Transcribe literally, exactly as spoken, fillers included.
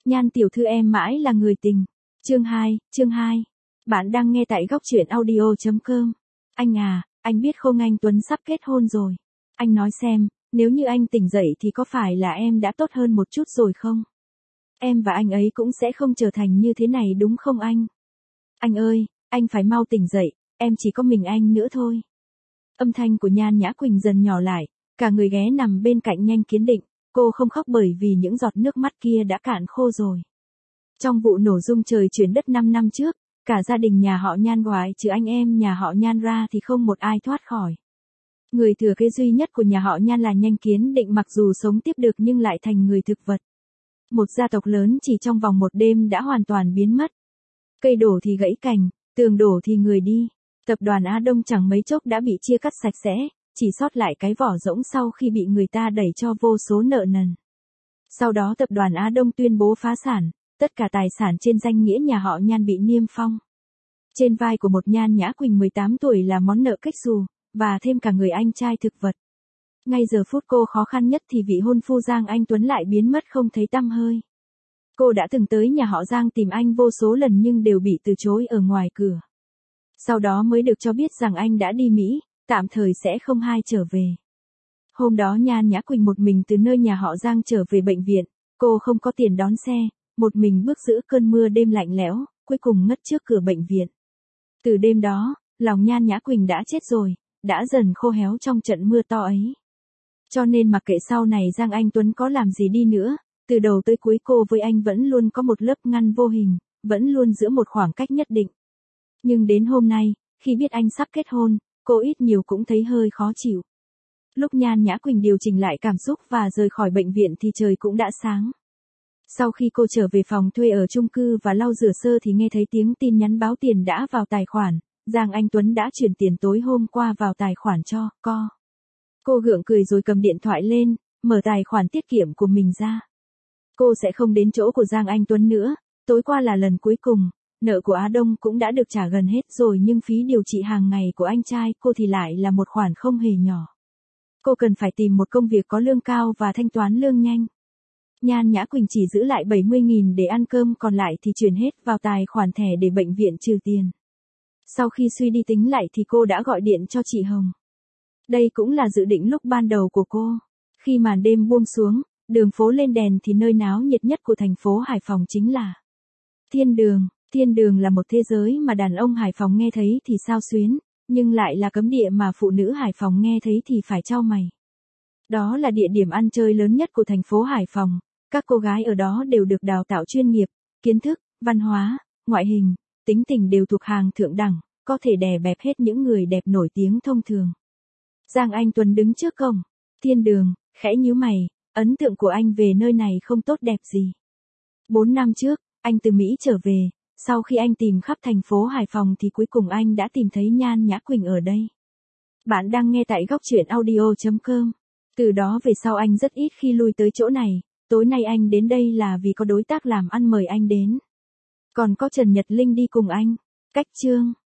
Nhan tiểu thư em mãi là người tình. Chương hai, chương hai. Bạn đang nghe tại góc truyện audio chấm com. Anh à, anh biết không, anh Tuấn sắp kết hôn rồi. Anh nói xem, nếu như anh tỉnh dậy thì có phải là em đã tốt hơn một chút rồi không? Em và anh ấy cũng sẽ không trở thành như thế này đúng không anh? Anh ơi, anh phải mau tỉnh dậy, em chỉ có mình anh nữa thôi. Âm thanh của Nhan Nhã Quỳnh dần nhỏ lại, cả người ghé nằm bên cạnh Nhanh Kiến Định, cô không khóc bởi vì những giọt nước mắt kia đã cạn khô rồi. Trong vụ nổ rung trời chuyển đất năm năm trước, cả gia đình nhà họ Nhan ngoại trừ anh em nhà họ Nhan ra thì không một ai thoát khỏi. Người thừa kế duy nhất của nhà họ Nhan là Nhanh Kiến Định, mặc dù sống tiếp được nhưng lại thành người thực vật. Một gia tộc lớn chỉ trong vòng một đêm đã hoàn toàn biến mất. Cây đổ thì gãy cành, tường đổ thì người đi. Tập đoàn Á Đông chẳng mấy chốc đã bị chia cắt sạch sẽ, chỉ sót lại cái vỏ rỗng sau khi bị người ta đẩy cho vô số nợ nần. Sau đó tập đoàn Á Đông tuyên bố phá sản, tất cả tài sản trên danh nghĩa nhà họ Nhan bị niêm phong. Trên vai của một Nhan Nhã Quỳnh mười tám tuổi là món nợ kết xù, và thêm cả người anh trai thực vật. Ngay giờ phút cô khó khăn nhất thì vị hôn phu Giang Anh Tuấn lại biến mất không thấy tăm hơi. Cô đã từng tới nhà họ Giang tìm anh vô số lần nhưng đều bị từ chối ở ngoài cửa. Sau đó mới được cho biết rằng anh đã đi Mỹ, tạm thời sẽ không hai trở về. Hôm đó Nhan Nhã Quỳnh một mình từ nơi nhà họ Giang trở về bệnh viện, cô không có tiền đón xe, một mình bước giữa cơn mưa đêm lạnh lẽo, cuối cùng ngất trước cửa bệnh viện. Từ đêm đó, lòng Nhan Nhã Quỳnh đã chết rồi, đã dần khô héo trong trận mưa to ấy. Cho nên mặc kệ sau này Giang Anh Tuấn có làm gì đi nữa, từ đầu tới cuối cô với anh vẫn luôn có một lớp ngăn vô hình, vẫn luôn giữ một khoảng cách nhất định. Nhưng đến hôm nay, khi biết anh sắp kết hôn, cô ít nhiều cũng thấy hơi khó chịu. Lúc Nhan Nhã Quỳnh điều chỉnh lại cảm xúc và rời khỏi bệnh viện thì trời cũng đã sáng. Sau khi cô trở về phòng thuê ở chung cư và lau rửa sơ thì nghe thấy tiếng tin nhắn báo tiền đã vào tài khoản, Giang Anh Tuấn đã chuyển tiền tối hôm qua vào tài khoản cho co. Cô gượng cười rồi cầm điện thoại lên, mở tài khoản tiết kiệm của mình ra. Cô sẽ không đến chỗ của Giang Anh Tuấn nữa, tối qua là lần cuối cùng, nợ của Á Đông cũng đã được trả gần hết rồi nhưng phí điều trị hàng ngày của anh trai cô thì lại là một khoản không hề nhỏ. Cô cần phải tìm một công việc có lương cao và thanh toán lương nhanh. Nhan Nhã Quỳnh chỉ giữ lại bảy mươi nghìn để ăn cơm, còn lại thì chuyển hết vào tài khoản thẻ để bệnh viện trừ tiền. Sau khi suy đi tính lại thì cô đã gọi điện cho chị Hồng. Đây cũng là dự định lúc ban đầu của cô. Khi màn đêm buông xuống, đường phố lên đèn thì nơi náo nhiệt nhất của thành phố Hải Phòng chính là Thiên Đường. Thiên Đường là một thế giới mà đàn ông Hải Phòng nghe thấy thì xao xuyến, nhưng lại là cấm địa mà phụ nữ Hải Phòng nghe thấy thì phải chau mày. Đó là địa điểm ăn chơi lớn nhất của thành phố Hải Phòng, các cô gái ở đó đều được đào tạo chuyên nghiệp, kiến thức, văn hóa, ngoại hình, tính tình đều thuộc hàng thượng đẳng, có thể đè bẹp hết những người đẹp nổi tiếng thông thường. Giang Anh Tuấn đứng trước cổng Thiên Đường, khẽ nhíu mày, ấn tượng của anh về nơi này không tốt đẹp gì. Bốn năm trước, anh từ Mỹ trở về, sau khi anh tìm khắp thành phố Hải Phòng thì cuối cùng anh đã tìm thấy Nhan Nhã Quỳnh ở đây. Bạn đang nghe tại góc truyện audio chấm com. Từ đó về sau anh rất ít khi lui tới chỗ này, tối nay anh đến đây là vì có đối tác làm ăn mời anh đến. Còn có Trần Nhật Linh đi cùng anh. Cách chương